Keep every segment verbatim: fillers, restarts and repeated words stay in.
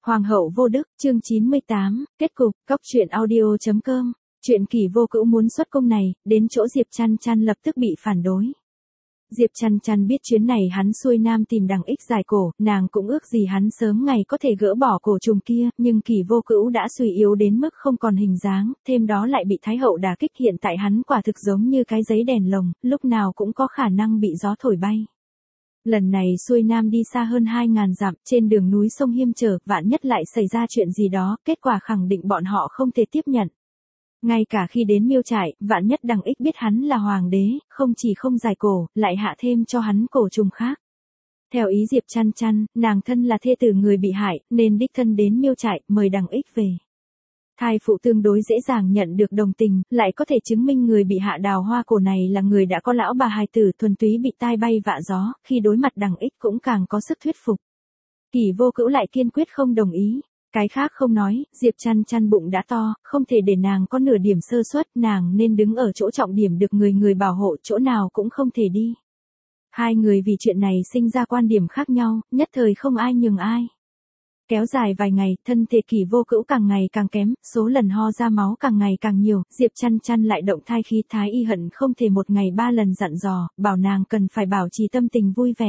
Hoàng hậu vô đức, chương chín mươi tám, kết cục, cóc truyện audio chấm com. Chuyện Kỷ Vô Cữu muốn xuất cung này, đến chỗ Diệp Chăn Chăn lập tức bị phản đối. Diệp Chăn Chăn biết chuyến này hắn xuôi nam tìm đằng ích dài cổ, nàng cũng ước gì hắn sớm ngày có thể gỡ bỏ cổ trùng kia, nhưng Kỷ Vô Cữu đã suy yếu đến mức không còn hình dáng, thêm đó lại bị Thái hậu đả kích, hiện tại hắn quả thực giống như cái giấy đèn lồng, lúc nào cũng có khả năng bị gió thổi bay. Lần này xuôi nam đi xa hơn hai ngàn dặm, trên đường núi sông hiểm trở, vạn nhất lại xảy ra chuyện gì đó, kết quả khẳng định bọn họ không thể tiếp nhận. Ngay cả khi đến Miêu Trại, vạn nhất đằng ích biết hắn là hoàng đế, không chỉ không giải cổ, lại hạ thêm cho hắn cổ trùng khác. Theo ý Diệp Chăn Chăn, nàng thân là thê tử người bị hại, nên đích thân đến Miêu Trại, mời đằng ích về. Thai phụ tương đối dễ dàng nhận được đồng tình, lại có thể chứng minh người bị hạ đào hoa cổ này là người đã có lão bà hài tử thuần túy bị tai bay vạ gió, khi đối mặt đằng ích cũng càng có sức thuyết phục. Kỷ Vô Cữu lại kiên quyết không đồng ý. Cái khác không nói, Diệp Chăn Chăn bụng đã to, không thể để nàng có nửa điểm sơ suất, nàng nên đứng ở chỗ trọng điểm được người người bảo hộ, chỗ nào cũng không thể đi. Hai người vì chuyện này sinh ra quan điểm khác nhau, nhất thời không ai nhường ai. Kéo dài vài ngày, thân thể Kỷ Vô Cữu càng ngày càng kém, số lần ho ra máu càng ngày càng nhiều, Diệp Chăn Chăn lại động thai khí, thái y hận không thể một ngày ba lần dặn dò, bảo nàng cần phải bảo trì tâm tình vui vẻ.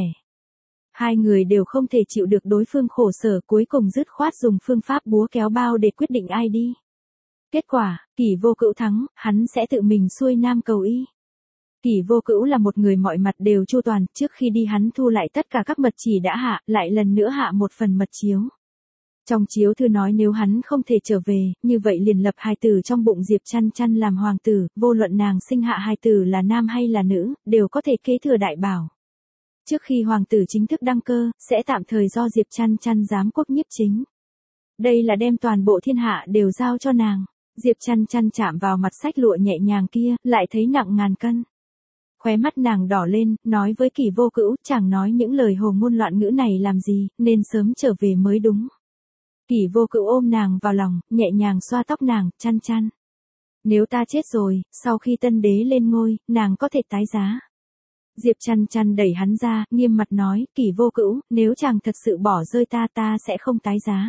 Hai người đều không thể chịu được đối phương khổ sở, cuối cùng dứt khoát dùng phương pháp búa kéo bao để quyết định ai đi. Kết quả, Kỷ Vô Cữu thắng, hắn sẽ tự mình xuôi nam cầu y. Kỷ Vô Cữu là một người mọi mặt đều chu toàn, trước khi đi hắn thu lại tất cả các mật chỉ đã hạ, lại lần nữa hạ một phần mật chiếu. Trong chiếu thư nói nếu hắn không thể trở về, như vậy liền lập hài tử trong bụng Diệp Chăn Chăn làm hoàng tử, vô luận nàng sinh hạ hài tử là nam hay là nữ, đều có thể kế thừa đại bảo. Trước khi hoàng tử chính thức đăng cơ, sẽ tạm thời do Diệp Chăn Chăn giám quốc nhiếp chính. Đây là đem toàn bộ thiên hạ đều giao cho nàng. Diệp Chăn Chăn chạm vào mặt sách lụa nhẹ nhàng kia, lại thấy nặng ngàn cân. Khóe mắt nàng đỏ lên, nói với Kỷ Vô Cữu, chẳng nói những lời hồ ngôn loạn ngữ này làm gì, nên sớm trở về mới đúng. Kỷ Vô Cữu ôm nàng vào lòng, nhẹ nhàng xoa tóc nàng, Chăn Chăn. Nếu ta chết rồi, sau khi tân đế lên ngôi, nàng có thể tái giá. Diệp Chăn Chăn đẩy hắn ra, nghiêm mặt nói, Kỷ Vô Cữu, nếu chàng thật sự bỏ rơi ta ta sẽ không tái giá.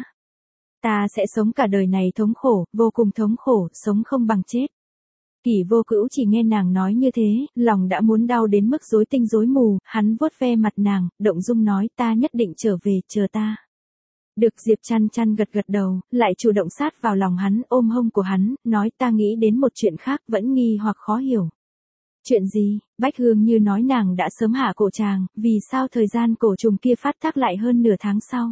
Ta sẽ sống cả đời này thống khổ, vô cùng thống khổ, sống không bằng chết. Kỷ Vô Cữu chỉ nghe nàng nói như thế, lòng đã muốn đau đến mức rối tinh rối mù, hắn vuốt ve mặt nàng, động dung nói ta nhất định trở về, chờ ta. Được, Diệp Chăn Chăn gật gật đầu, lại chủ động sát vào lòng hắn, ôm hông của hắn, nói ta nghĩ đến một chuyện khác, vẫn nghi hoặc khó hiểu. Chuyện gì? Bách Hương Như nói nàng đã sớm hạ cổ chàng, vì sao thời gian cổ trùng kia phát tác lại hơn nửa tháng sau?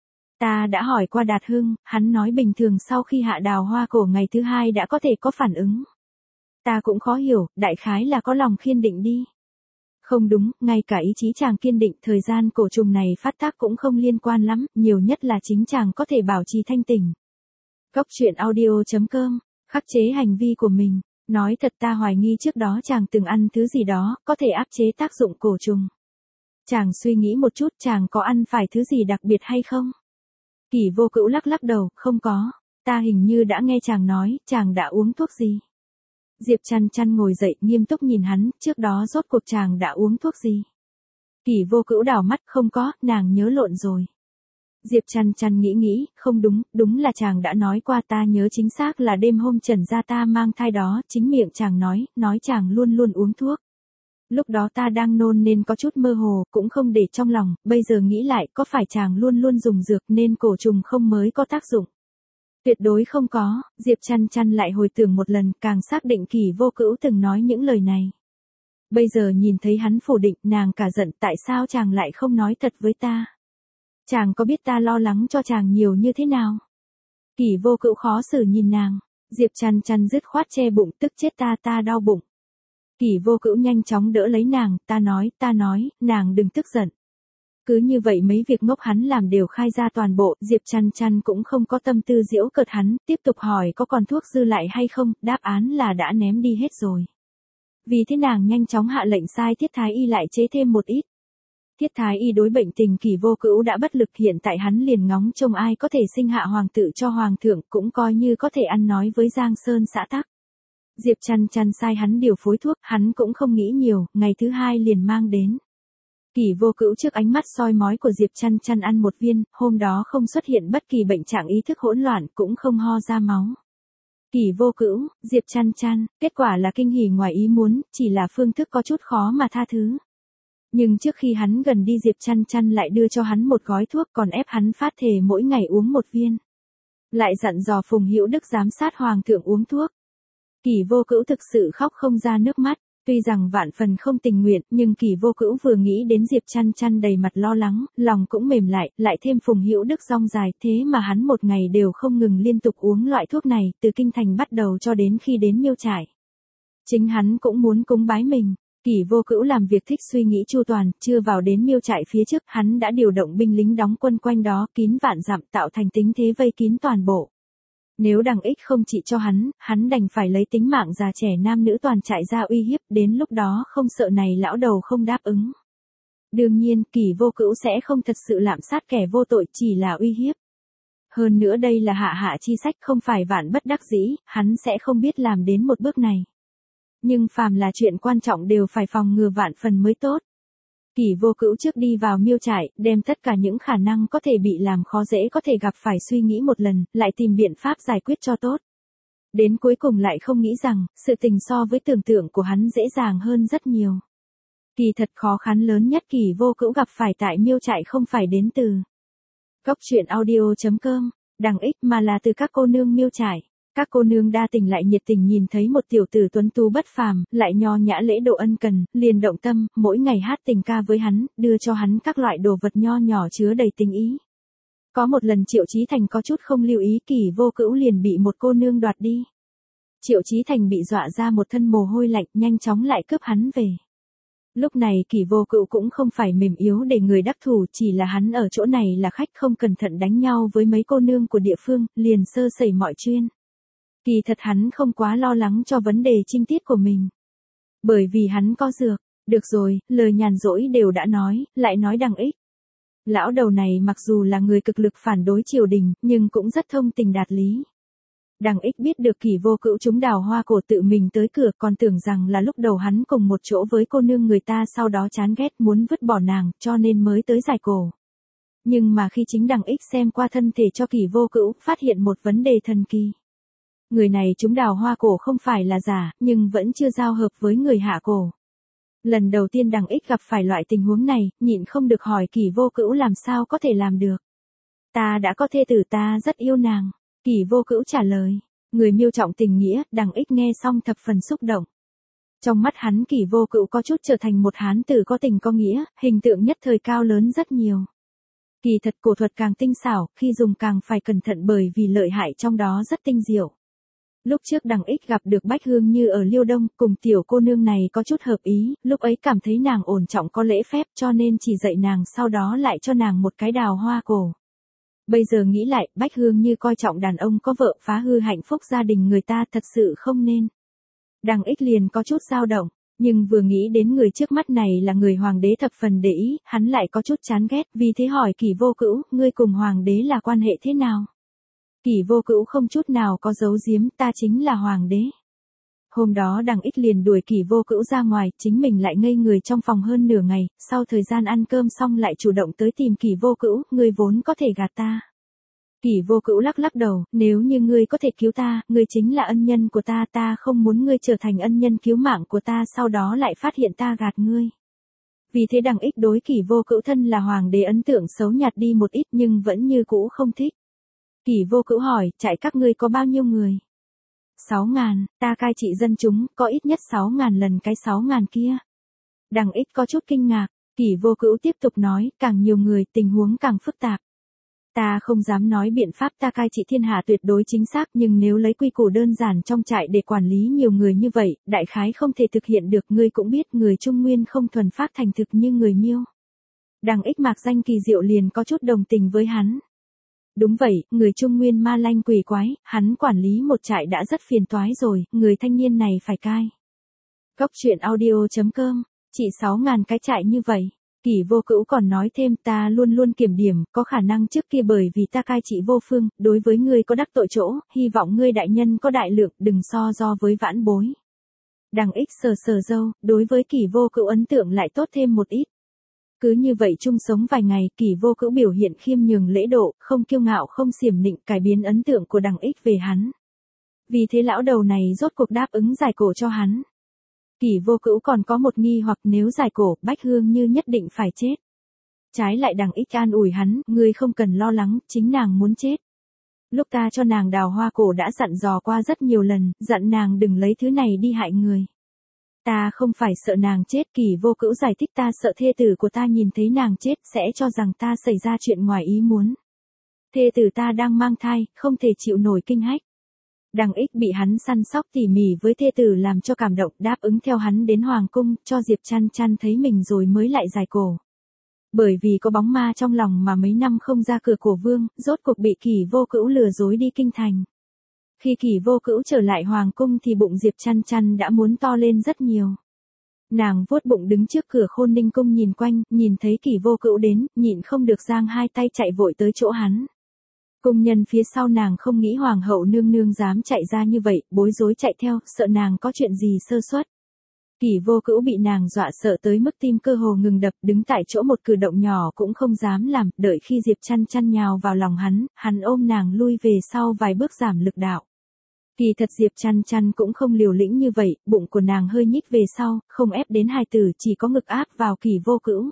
Ta đã hỏi qua Đạt Hưng, hắn nói bình thường sau khi hạ đào hoa cổ ngày thứ hai đã có thể có phản ứng. Ta cũng khó hiểu, đại khái là có lòng khiên định đi. Không đúng, ngay cả ý chí chàng kiên định, thời gian cổ trùng này phát tác cũng không liên quan lắm, nhiều nhất là chính chàng có thể bảo trì thanh tỉnh. Cóc truyện audio chấm com, khắc chế hành vi của mình. Nói thật ta hoài nghi trước đó chàng từng ăn thứ gì đó, có thể áp chế tác dụng cổ trùng. Chàng suy nghĩ một chút, chàng có ăn phải thứ gì đặc biệt hay không? Kỷ Vô Cữu lắc lắc đầu, không có. Ta hình như đã nghe chàng nói, chàng đã uống thuốc gì? Diệp Chăn Chăn ngồi dậy, nghiêm túc nhìn hắn, trước đó rốt cuộc chàng đã uống thuốc gì? Kỷ Vô Cữu đảo mắt, không có, nàng nhớ lộn rồi. Diệp Chăn Chăn nghĩ nghĩ, không đúng, đúng là chàng đã nói qua, ta nhớ chính xác là đêm hôm Trần gia ta mang thai đó, chính miệng chàng nói, nói chàng luôn luôn uống thuốc. Lúc đó ta đang nôn nên có chút mơ hồ, cũng không để trong lòng, bây giờ nghĩ lại, có phải chàng luôn luôn dùng dược nên cổ trùng không mới có tác dụng? Tuyệt đối không có, Diệp Chăn Chăn lại hồi tưởng một lần, càng xác định Kỷ Vô Cữu từng nói những lời này. Bây giờ nhìn thấy hắn phủ định, nàng cả giận, tại sao chàng lại không nói thật với ta? Chàng có biết ta lo lắng cho chàng nhiều như thế nào? Kỷ Vô Cữu khó xử nhìn nàng. Diệp Chăn Chăn dứt khoát che bụng, tức chết ta ta đau bụng. Kỷ Vô Cữu nhanh chóng đỡ lấy nàng, ta nói, ta nói, nàng đừng tức giận. Cứ như vậy mấy việc ngốc hắn làm đều khai ra toàn bộ, Diệp Chăn Chăn cũng không có tâm tư giễu cợt hắn, tiếp tục hỏi có còn thuốc dư lại hay không, đáp án là đã ném đi hết rồi. Vì thế nàng nhanh chóng hạ lệnh sai Thiết Thái Y lại chế thêm một ít. Thiết Thái Y đối bệnh tình Kỷ Vô Cữu đã bất lực, hiện tại hắn liền ngóng trông ai có thể sinh hạ hoàng tử cho hoàng thượng, cũng coi như có thể ăn nói với Giang Sơn xã tắc. Diệp Chăn Chăn sai hắn điều phối thuốc, hắn cũng không nghĩ nhiều, ngày thứ hai liền mang đến. Kỷ Vô Cữu trước ánh mắt soi mói của Diệp Chăn Chăn ăn một viên, hôm đó không xuất hiện bất kỳ bệnh trạng ý thức hỗn loạn, cũng không ho ra máu. Kỷ Vô Cữu, Diệp Chăn Chăn, kết quả là kinh hỉ ngoài ý muốn, chỉ là phương thức có chút khó mà tha thứ. Nhưng trước khi hắn gần đi Diệp Chăn Chăn lại đưa cho hắn một gói thuốc còn ép hắn phát thề mỗi ngày uống một viên. Lại dặn dò Phùng Hữu Đức giám sát Hoàng thượng uống thuốc. Kỷ Vô Cữu thực sự khóc không ra nước mắt, tuy rằng vạn phần không tình nguyện, nhưng Kỷ Vô Cữu vừa nghĩ đến Diệp Chăn Chăn đầy mặt lo lắng, lòng cũng mềm lại, lại thêm Phùng Hữu Đức rong dài, thế mà hắn một ngày đều không ngừng liên tục uống loại thuốc này, từ kinh thành bắt đầu cho đến khi đến Miêu Trại. Chính hắn cũng muốn cúng bái mình. Kỷ Vô Cữu làm việc thích suy nghĩ chu toàn, chưa vào đến Miêu Trại phía trước, hắn đã điều động binh lính đóng quân quanh đó, kín vạn dặm tạo thành tính thế vây kín toàn bộ. Nếu Đằng Ích không trị cho hắn, hắn đành phải lấy tính mạng già trẻ nam nữ toàn trại ra uy hiếp, đến lúc đó không sợ này lão đầu không đáp ứng. Đương nhiên, Kỷ Vô Cữu sẽ không thật sự lạm sát kẻ vô tội, chỉ là uy hiếp. Hơn nữa đây là hạ hạ chi sách, không phải vạn bất đắc dĩ, hắn sẽ không biết làm đến một bước này. Nhưng phàm là chuyện quan trọng đều phải phòng ngừa vạn phần mới tốt. Kỷ Vô Cữu trước đi vào Miêu Trại, đem tất cả những khả năng có thể bị làm khó dễ có thể gặp phải suy nghĩ một lần, lại tìm biện pháp giải quyết cho tốt. Đến cuối cùng lại không nghĩ rằng, sự tình so với tưởng tượng của hắn dễ dàng hơn rất nhiều. Kỳ thật khó khăn lớn nhất Kỷ Vô Cữu gặp phải tại Miêu Trại không phải đến từ Cốc truyện audio chấm com, Đằng Ích mà là từ các cô nương Miêu Trại. Các cô nương đa tình lại nhiệt tình nhìn thấy một tiểu tử tuấn tú bất phàm, lại nho nhã lễ độ ân cần, liền động tâm, mỗi ngày hát tình ca với hắn, đưa cho hắn các loại đồ vật nho nhỏ chứa đầy tình ý. Có một lần Triệu Chí Thành có chút không lưu ý, Kỷ Vô Cữu liền bị một cô nương đoạt đi. Triệu Chí Thành bị dọa ra một thân mồ hôi lạnh, nhanh chóng lại cướp hắn về. Lúc này Kỷ Vô Cữu cũng không phải mềm yếu để người đắc thủ, chỉ là hắn ở chỗ này là khách không cẩn thận đánh nhau với mấy cô nương của địa phương, liền sơ sẩy mọi chuyện. Kỳ thật hắn không quá lo lắng cho vấn đề trinh tiết của mình. Bởi vì hắn có dược. Được rồi, lời nhàn rỗi đều đã nói, lại nói Đằng Ích. Lão đầu này mặc dù là người cực lực phản đối triều đình, nhưng cũng rất thông tình đạt lý. Đằng Ích biết được Kỷ Vô Cữu chúng đào hoa cổ tự mình tới cửa, còn tưởng rằng là lúc đầu hắn cùng một chỗ với cô nương người ta, sau đó chán ghét muốn vứt bỏ nàng, cho nên mới tới giải cổ. Nhưng mà khi chính Đằng Ích xem qua thân thể cho Kỷ Vô Cữu, phát hiện một vấn đề thần kỳ. Người này chúng đào hoa cổ không phải là giả, nhưng vẫn chưa giao hợp với người hạ cổ. Lần đầu tiên Đằng Ích gặp phải loại tình huống này, nhịn không được hỏi Kỷ Vô Cữu làm sao có thể làm được. Ta đã có thê tử, ta rất yêu nàng. Kỷ Vô Cữu trả lời. Người Miêu trọng tình nghĩa, Đằng Ích nghe xong thập phần xúc động. Trong mắt hắn Kỷ Vô Cữu có chút trở thành một hán tử có tình có nghĩa, hình tượng nhất thời cao lớn rất nhiều. Kỳ thật cổ thuật càng tinh xảo, khi dùng càng phải cẩn thận bởi vì lợi hại trong đó rất tinh diệu. Lúc trước Đằng Ích gặp được Bách Hương Như ở Liêu Đông, cùng tiểu cô nương này có chút hợp ý, lúc ấy cảm thấy nàng ổn trọng có lễ phép cho nên chỉ dạy nàng, sau đó lại cho nàng một cái đào hoa cổ. Bây giờ nghĩ lại, Bách Hương Như coi trọng đàn ông có vợ, phá hư hạnh phúc gia đình người ta, thật sự không nên. Đằng Ích liền có chút dao động, nhưng vừa nghĩ đến người trước mắt này là người hoàng đế thập phần để ý, hắn lại có chút chán ghét, vì thế hỏi Kỷ Vô Cữu, ngươi cùng hoàng đế là quan hệ thế nào? Kỷ Vô Cữu không chút nào có giấu giếm, ta chính là hoàng đế. Hôm đó Đằng Ích liền đuổi Kỷ Vô Cữu ra ngoài, chính mình lại ngây người trong phòng hơn nửa ngày, sau thời gian ăn cơm xong lại chủ động tới tìm Kỷ Vô Cữu, ngươi vốn có thể gạt ta. Kỷ Vô Cữu lắc lắc đầu, nếu như ngươi có thể cứu ta, ngươi chính là ân nhân của ta, ta không muốn ngươi trở thành ân nhân cứu mạng của ta, sau đó lại phát hiện ta gạt ngươi. Vì thế Đằng Ích đối Kỷ Vô Cữu thân là hoàng đế ấn tượng xấu nhạt đi một ít, nhưng vẫn như cũ không thích. Kỷ Vô Cữu hỏi, trại các ngươi có bao nhiêu người? Sáu ngàn, ta cai trị dân chúng, có ít nhất sáu ngàn lần cái sáu ngàn kia. Đằng Ích có chút kinh ngạc, Kỷ Vô Cữu tiếp tục nói, càng nhiều người, tình huống càng phức tạp. Ta không dám nói biện pháp ta cai trị thiên hạ tuyệt đối chính xác, nhưng nếu lấy quy củ đơn giản trong trại để quản lý nhiều người như vậy, đại khái không thể thực hiện được, ngươi cũng biết người Trung Nguyên không thuần phát thành thực như người Miêu. Đằng Ích mạc danh kỳ diệu liền có chút đồng tình với hắn. Đúng vậy, người Trung Nguyên ma lanh quỷ quái, hắn quản lý một trại đã rất phiền toái rồi, người thanh niên này phải cai. Cốc truyện audio chấm com, chỉ sáu ngàn cái trại như vậy. Kỷ Vô Cữu còn nói thêm, ta luôn luôn kiểm điểm, có khả năng trước kia bởi vì ta cai trị vô phương, đối với ngươi có đắc tội chỗ, hy vọng ngươi đại nhân có đại lượng, đừng so do với vãn bối. Đằng Ích sờ sờ râu, đối với Kỷ Vô Cữu ấn tượng lại tốt thêm một ít. Cứ như vậy chung sống vài ngày, Kỷ Vô Cữu biểu hiện khiêm nhường lễ độ, không kiêu ngạo không xiểm nịnh, cải biến ấn tượng của Đằng Ích về hắn. Vì thế lão đầu này rốt cuộc đáp ứng giải cổ cho hắn. Kỷ Vô Cữu còn có một nghi hoặc, nếu giải cổ, Bách Hương Như nhất định phải chết. Trái lại Đằng Ích an ủi hắn, ngươi không cần lo lắng, chính nàng muốn chết. Lúc ta cho nàng đào hoa cổ đã dặn dò qua rất nhiều lần, dặn nàng đừng lấy thứ này đi hại người. Ta không phải sợ nàng chết, Kỷ Vô Cữu giải thích, ta sợ thê tử của ta nhìn thấy nàng chết sẽ cho rằng ta xảy ra chuyện ngoài ý muốn. Thê tử ta đang mang thai, không thể chịu nổi kinh hách. Đằng Ích bị hắn săn sóc tỉ mỉ với thê tử làm cho cảm động, đáp ứng theo hắn đến hoàng cung, cho Diệp Chăn Chăn thấy mình rồi mới lại giải cổ. Bởi vì có bóng ma trong lòng mà mấy năm không ra cửa cổ vương, rốt cuộc bị Kỷ Vô Cữu lừa dối đi kinh thành. Khi Kỷ Vô Cữu trở lại hoàng cung thì bụng Diệp Chăn Chăn đã muốn to lên rất nhiều. Nàng vuốt bụng đứng trước cửa Khôn Ninh cung nhìn quanh, nhìn thấy Kỷ Vô Cữu đến, nhịn không được giang hai tay chạy vội tới chỗ hắn. Cung nhân phía sau nàng không nghĩ hoàng hậu nương nương dám chạy ra như vậy, bối rối chạy theo, sợ nàng có chuyện gì sơ suất. Kỷ Vô Cữu bị nàng dọa sợ tới mức tim cơ hồ ngừng đập, đứng tại chỗ một cử động nhỏ cũng không dám làm, đợi khi Diệp Chăn Chăn nhào vào lòng hắn, hắn ôm nàng lui về sau vài bước giảm lực đạo. Kỳ thật Diệp Chăn Chăn cũng không liều lĩnh như vậy, bụng của nàng hơi nhích về sau, không ép đến hài tử, chỉ có ngực áp vào Kỷ Vô Cữu.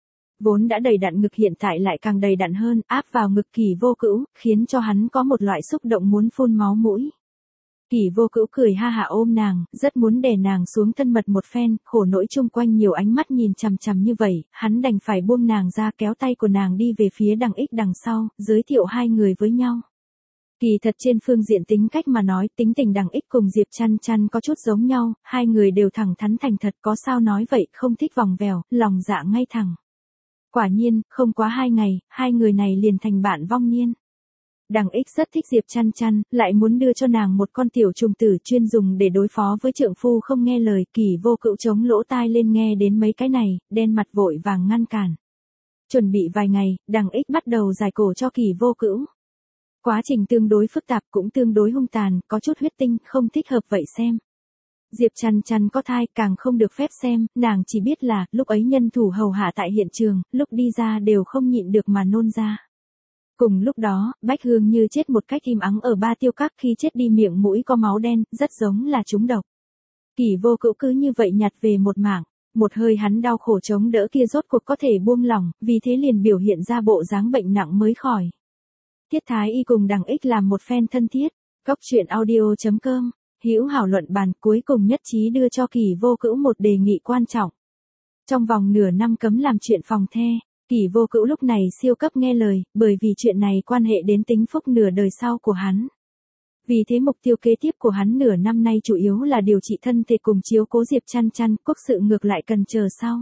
Vốn đã đầy đặn ngực hiện tại lại càng đầy đặn hơn, áp vào ngực Kỷ Vô Cữu, khiến cho hắn có một loại xúc động muốn phun máu mũi. Kỷ Vô Cữu cười ha hả ôm nàng, rất muốn đè nàng xuống thân mật một phen, khổ nỗi chung quanh nhiều ánh mắt nhìn chằm chằm như vậy, hắn đành phải buông nàng ra, kéo tay của nàng đi về phía Đằng Ích đằng sau, giới thiệu hai người với nhau. Kỳ thật trên phương diện tính cách mà nói, tính tình Đằng Ích cùng Diệp Chăn Chăn có chút giống nhau, hai người đều thẳng thắn thành thật, có sao nói vậy, không thích vòng vèo, lòng dạ ngay thẳng. Quả nhiên, không quá hai ngày, hai người này liền thành bạn vong niên. Đằng Ích rất thích Diệp Chăn Chăn, lại muốn đưa cho nàng một con tiểu trùng tử chuyên dùng để đối phó với trượng phu không nghe lời. Kỷ Vô Cữu chống lỗ tai lên nghe đến mấy cái này, đen mặt vội vàng ngăn cản. Chuẩn bị vài ngày, Đằng Ích bắt đầu giải cổ cho Kỷ Vô Cữu. Quá trình tương đối phức tạp cũng tương đối hung tàn, có chút huyết tinh, không thích hợp vậy xem. Diệp Chăn Chăn có thai càng không được phép xem, nàng chỉ biết là, lúc ấy nhân thủ hầu hạ tại hiện trường, lúc đi ra đều không nhịn được mà nôn ra. Cùng lúc đó, Bách Hương Như chết một cách im ắng ở Ba Tiêu Các, khi chết đi miệng mũi có máu đen, rất giống là trúng độc. Kỷ Vô Cữu cứ như vậy nhặt về một mảng, một hơi hắn đau khổ chống đỡ kia rốt cuộc có thể buông lỏng, vì thế liền biểu hiện ra bộ dáng bệnh nặng mới khỏi. Tiết Thái Y cùng Đằng Ích làm một phen thân thiết, Cóc truyện audio chấm com, hữu hảo luận bàn, cuối cùng nhất trí đưa cho Kỷ Vô Cữu một đề nghị quan trọng. Trong vòng nửa năm cấm làm chuyện phòng the. Kỷ Vô Cữu lúc này siêu cấp nghe lời, bởi vì chuyện này quan hệ đến tính phúc nửa đời sau của hắn. Vì thế mục tiêu kế tiếp của hắn nửa năm nay chủ yếu là điều trị thân thể cùng chiếu cố Diệp Chăn Chăn, quốc sự ngược lại cần chờ sau.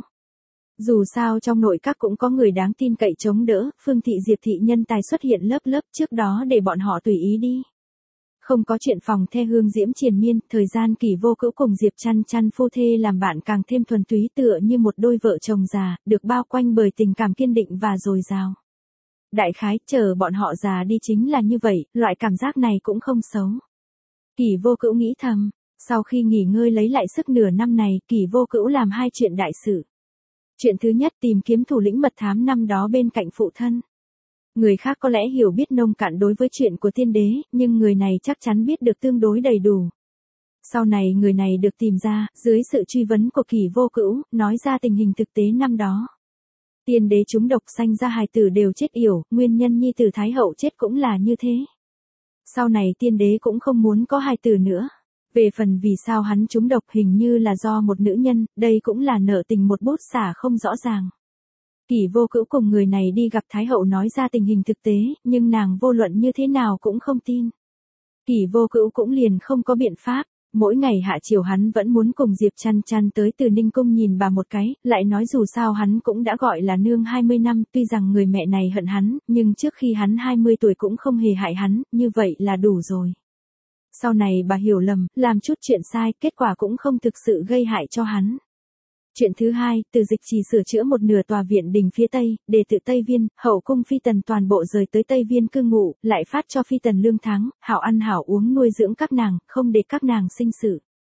Dù sao trong nội các cũng có người đáng tin cậy chống đỡ, Phương Thị Diệp Thị nhân tài xuất hiện lớp lớp trước đó để bọn họ tùy ý đi. Không có chuyện phòng the hương diễm triền miên, thời gian Kỷ Vô Cữu cùng Diệp Chăn Chăn phu thê làm bạn càng thêm thuần túy, tựa như một đôi vợ chồng già, được bao quanh bởi tình cảm kiên định và dồi dào. Đại khái, chờ bọn họ già đi chính là như vậy, loại cảm giác này cũng không xấu. Kỷ Vô Cữu nghĩ thầm, sau khi nghỉ ngơi lấy lại sức nửa năm này, Kỷ Vô Cữu làm hai chuyện đại sự. Chuyện thứ nhất, tìm kiếm thủ lĩnh mật thám năm đó bên cạnh phụ thân. Người khác có lẽ hiểu biết nông cạn đối với chuyện của tiên đế, nhưng người này chắc chắn biết được tương đối đầy đủ. Sau này người này được tìm ra, dưới sự truy vấn của Kỷ Vô Cữu, nói ra tình hình thực tế năm đó. Tiên đế trúng độc, sanh ra hài tử đều chết yểu, nguyên nhân nhi tử Thái hậu chết cũng là như thế. Sau này tiên đế cũng không muốn có hài tử nữa. Về phần vì sao hắn trúng độc hình như là do một nữ nhân, đây cũng là nợ tình một bút xả không rõ ràng. Kỷ Vô Cữu cùng người này đi gặp Thái hậu nói ra tình hình thực tế, nhưng nàng vô luận như thế nào cũng không tin. Kỷ Vô Cữu cũng liền không có biện pháp, mỗi ngày hạ chiều hắn vẫn muốn cùng Diệp Chăn Chăn tới Từ Ninh cung nhìn bà một cái, lại nói dù sao hắn cũng đã gọi là nương hai mươi năm, tuy rằng người mẹ này hận hắn, nhưng trước khi hắn hai mươi tuổi cũng không hề hại hắn, như vậy là đủ rồi. Sau này bà hiểu lầm, làm chút chuyện sai, kết quả cũng không thực sự gây hại cho hắn. Chuyện thứ hai, Từ Dịch chỉ sửa chữa một nửa tòa viện đình phía Tây, để tự Tây Viên, hậu cung phi tần toàn bộ rời tới Tây Viên cư ngụ, lại phát cho phi tần lương tháng, hảo ăn hảo uống nuôi dưỡng các nàng, không để các nàng sinh sự.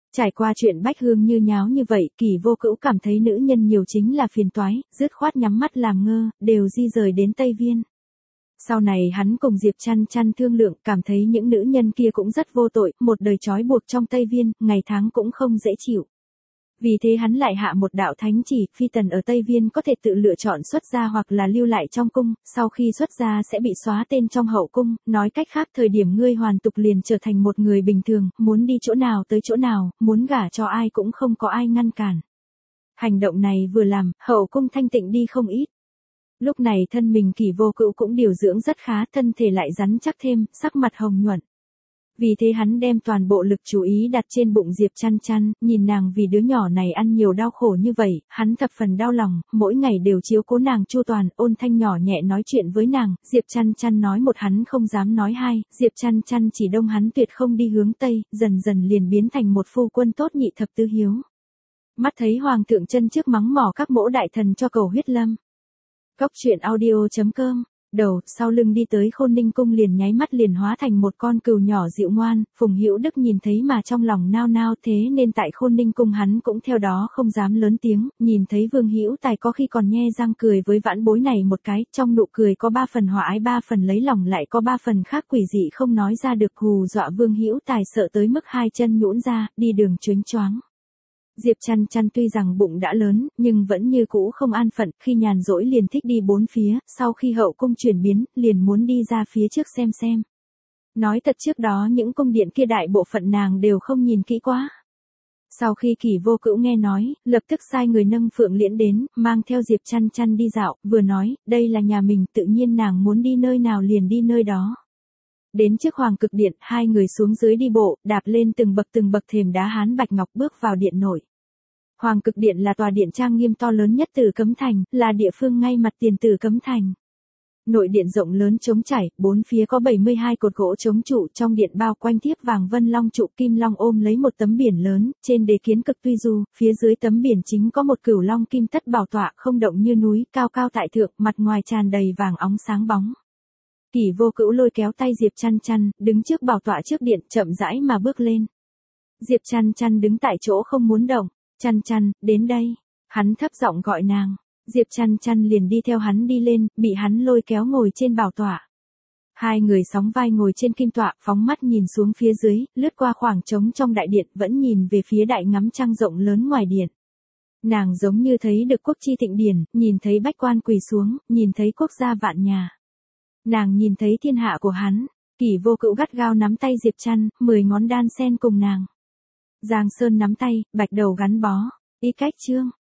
Trải qua chuyện Bách Hương như nháo như vậy, Kỳ Vô Cữu cảm thấy nữ nhân nhiều chính là phiền toái, dứt khoát nhắm mắt làm ngơ, đều di rời đến Tây Viên. Sau này hắn cùng Diệp Chăn Chăn thương lượng, cảm thấy những nữ nhân kia cũng rất vô tội, một đời trói buộc trong Tây Viên, ngày tháng cũng không dễ chịu. Vì thế hắn lại hạ một đạo thánh chỉ, phi tần ở Tây Viên có thể tự lựa chọn xuất gia hoặc là lưu lại trong cung, sau khi xuất gia sẽ bị xóa tên trong hậu cung, nói cách khác thời điểm ngươi hoàn tục liền trở thành một người bình thường, muốn đi chỗ nào tới chỗ nào, muốn gả cho ai cũng không có ai ngăn cản. Hành động này vừa làm, hậu cung thanh tịnh đi không ít. Lúc này thân mình Kỳ Vô Cữu cũng điều dưỡng rất khá, thân thể lại rắn chắc thêm, sắc mặt hồng nhuận. Vì thế hắn đem toàn bộ lực chú ý đặt trên bụng Diệp Chăn Chăn, nhìn nàng vì đứa nhỏ này ăn nhiều đau khổ như vậy, hắn thập phần đau lòng, mỗi ngày đều chiếu cố nàng chu toàn, ôn thanh nhỏ nhẹ nói chuyện với nàng, Diệp Chăn Chăn nói một hắn không dám nói hai, Diệp Chăn Chăn chỉ đông hắn tuyệt không đi hướng Tây, dần dần liền biến thành một phu quân tốt nhị thập tứ hiếu. Mắt thấy hoàng thượng chân trước mắng mỏ các mỗ đại thần cho cầu huyết lâm. Cóc truyện audio chấm com. Đầu, sau lưng đi tới Khôn Ninh cung liền nháy mắt liền hóa thành một con cừu nhỏ dịu ngoan, Phùng Hữu Đức nhìn thấy mà trong lòng nao nao, thế nên tại Khôn Ninh cung hắn cũng theo đó không dám lớn tiếng, nhìn thấy Vương Hữu Tài có khi còn nhe răng cười với vãn bối này một cái, trong nụ cười có ba phần hòa ái ba phần lấy lòng lại có ba phần khác quỷ dị không nói ra được, hù dọa Vương Hữu Tài sợ tới mức hai chân nhũn ra, đi đường chớnh choáng. Diệp Chăn Chăn tuy rằng bụng đã lớn, nhưng vẫn như cũ không an phận, khi nhàn rỗi liền thích đi bốn phía, sau khi hậu cung chuyển biến, liền muốn đi ra phía trước xem xem. Nói thật trước đó những cung điện kia đại bộ phận nàng đều không nhìn kỹ quá. Sau khi Kỳ Vô Cữu nghe nói, lập tức sai người nâng Phượng Liễn đến, mang theo Diệp Chăn Chăn đi dạo, vừa nói, đây là nhà mình, tự nhiên nàng muốn đi nơi nào liền đi nơi đó. Đến trước Hoàng Cực Điện, hai người xuống dưới đi bộ, đạp lên từng bậc từng bậc thềm đá hán bạch ngọc bước vào điện nội. Hoàng Cực Điện là tòa điện trang nghiêm to lớn nhất Tử Cấm Thành, là địa phương ngay mặt tiền Tử Cấm Thành. Nội điện rộng lớn trống trải, bốn phía có bảy mươi hai cột gỗ chống trụ, trong điện bao quanh thiếp vàng vân long trụ, kim long ôm lấy một tấm biển lớn, trên đế kiến cực tuy du, phía dưới tấm biển chính có một cửu long kim tất bảo tọa, không động như núi, cao cao tại thượng, mặt ngoài tràn đầy vàng óng sáng bóng. Kỳ Vô Cữu lôi kéo tay Diệp Chăn Chăn, đứng trước bảo tọa trước điện, chậm rãi mà bước lên. Diệp Chăn Chăn đứng tại chỗ không muốn động. Chăn Chăn, đến đây. Hắn thấp giọng gọi nàng. Diệp Chăn Chăn liền đi theo hắn đi lên, bị hắn lôi kéo ngồi trên bảo tọa. Hai người sóng vai ngồi trên kim tọa, phóng mắt nhìn xuống phía dưới, lướt qua khoảng trống trong đại điện, vẫn nhìn về phía đại ngắm trăng rộng lớn ngoài điện. Nàng giống như thấy được quốc chi thịnh điển, nhìn thấy bách quan quỳ xuống, nhìn thấy quốc gia vạn nhà. Nàng nhìn thấy thiên hạ của hắn. Kỳ Vô Cữu gắt gao nắm tay Diệp Chăn, mười ngón đan sen cùng nàng. Giang Sơn nắm tay, bạch đầu gắn bó. Y cách chương.